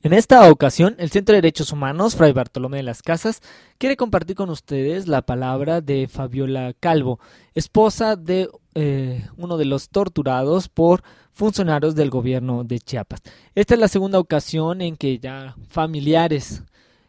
En esta ocasión, el Centro de Derechos Humanos, Fray Bartolomé de las Casas, quiere compartir con ustedes la palabra de Fabiola Calvo, esposa de uno de los torturados por funcionarios del gobierno de Chiapas. Esta es la segunda ocasión en que ya familiares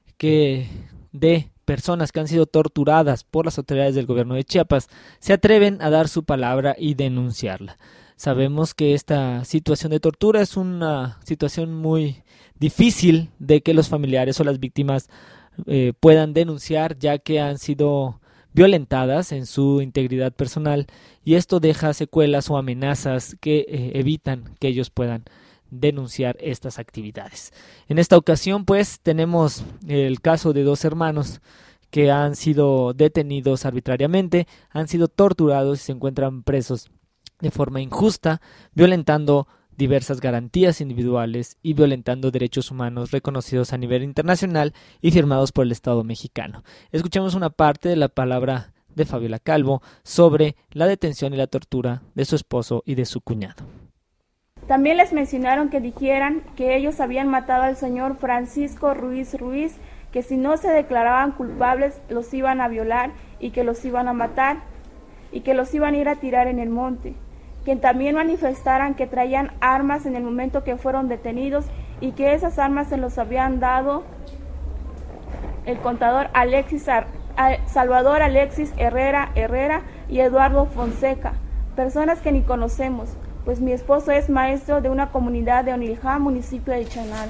de personas que han sido torturadas por las autoridades del gobierno de Chiapas se atreven a dar su palabra y denunciarla. Sabemos que esta situación de tortura es una situación muy difícil de que los familiares o las víctimas puedan denunciar, ya que han sido violentadas en su integridad personal, y esto deja secuelas o amenazas que evitan que ellos puedan denunciar estas actividades. En esta ocasión, pues, tenemos el caso de dos hermanos que han sido detenidos arbitrariamente, han sido torturados y se encuentran presos de forma injusta, violentando diversas garantías individuales y violentando derechos humanos reconocidos a nivel internacional y firmados por el Estado mexicano. Escuchamos una parte de la palabra de Fabiola Calvo sobre la detención y la tortura de su esposo y de su cuñado. También les mencionaron que dijeran que ellos habían matado al señor Francisco Ruiz Ruiz, que si no se declaraban culpables los iban a violar y que los iban a matar y que los iban a ir a tirar en el monte. Que también manifestaran que traían armas en el momento que fueron detenidos y que esas armas se los habían dado el contador Salvador Alexis Herrera y Eduardo Fonseca, personas que ni conocemos, pues mi esposo es maestro de una comunidad de Oniljá, municipio de Chanal.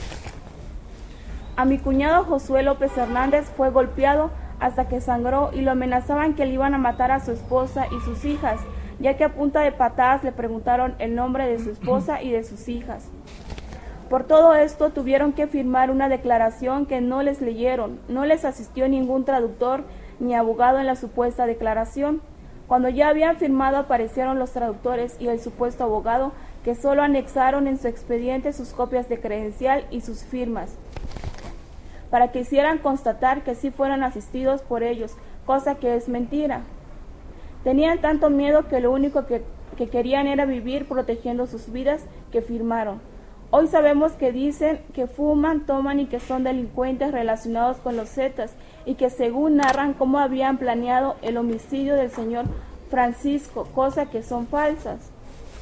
A mi cuñado Josué López Hernández fue golpeado hasta que sangró y lo amenazaban que le iban a matar a su esposa y sus hijas, ya que a punta de patadas le preguntaron el nombre de su esposa y de sus hijas. Por todo esto tuvieron que firmar una declaración que no les leyeron, no les asistió ningún traductor ni abogado en la supuesta declaración. Cuando ya habían firmado aparecieron los traductores y el supuesto abogado, que solo anexaron en su expediente sus copias de credencial y sus firmas, para que hicieran constatar que sí fueron asistidos por ellos, cosa que es mentira. Tenían tanto miedo que lo único que querían era vivir protegiendo sus vidas, que firmaron. Hoy sabemos que dicen que fuman, toman y que son delincuentes relacionados con los Zetas y que según narran cómo habían planeado el homicidio del señor Francisco, cosa que son falsas.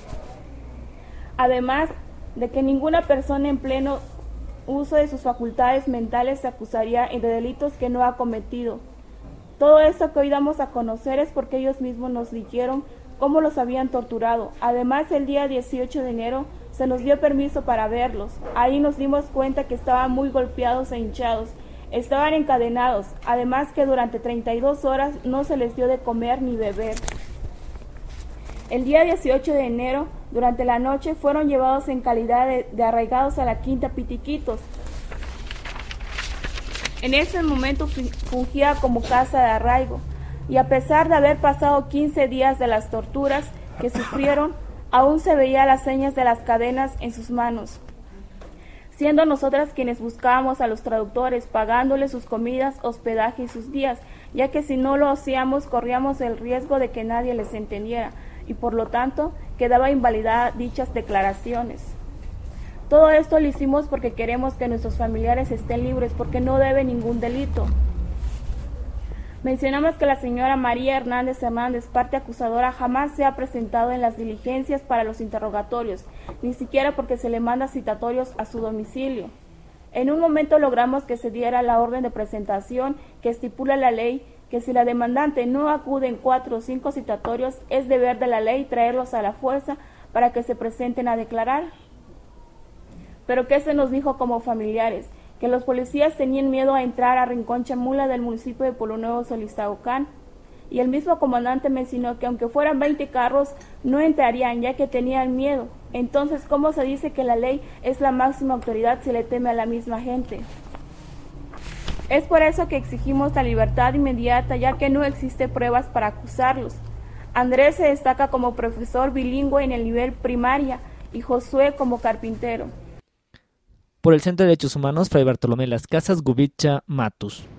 Además de que ninguna persona en pleno uso de sus facultades mentales se acusaría de delitos que no ha cometido. Todo esto que hoy damos a conocer es porque ellos mismos nos dijeron cómo los habían torturado. Además, el día 18 de enero se nos dio permiso para verlos. Ahí nos dimos cuenta que estaban muy golpeados e hinchados. Estaban encadenados. Además que durante 32 horas no se les dio de comer ni beber. El día 18 de enero, durante la noche, fueron llevados en calidad de arraigados a la Quinta Pitiquitos. En ese momento fungía como casa de arraigo, y a pesar de haber pasado 15 días de las torturas que sufrieron, aún se veía las señas de las cadenas en sus manos, siendo nosotras quienes buscábamos a los traductores, pagándoles sus comidas, hospedaje y sus días, ya que si no lo hacíamos corríamos el riesgo de que nadie les entendiera, y por lo tanto quedaba invalidada dichas declaraciones. Todo esto lo hicimos porque queremos que nuestros familiares estén libres, porque no deben ningún delito. Mencionamos que la señora María Hernández, parte acusadora, jamás se ha presentado en las diligencias para los interrogatorios, ni siquiera porque se le manda citatorios a su domicilio. En un momento logramos que se diera la orden de presentación que estipula la ley, que si la demandante no acude en 4 o 5 citatorios, es deber de la ley traerlos a la fuerza para que se presenten a declarar. Pero ¿qué se nos dijo como familiares? Que los policías tenían miedo a entrar a Rincón Chamula del municipio de Pueblo Nuevo, Solistaucán, y el mismo comandante mencionó que aunque fueran 20 carros, no entrarían ya que tenían miedo. Entonces, ¿cómo se dice que la ley es la máxima autoridad si le teme a la misma gente? Es por eso que exigimos la libertad inmediata, ya que no existe pruebas para acusarlos. Andrés se destaca como profesor bilingüe en el nivel primaria y Josué como carpintero. Por el Centro de Derechos Humanos, Fray Bartolomé de las Casas, Gubicha, Matus.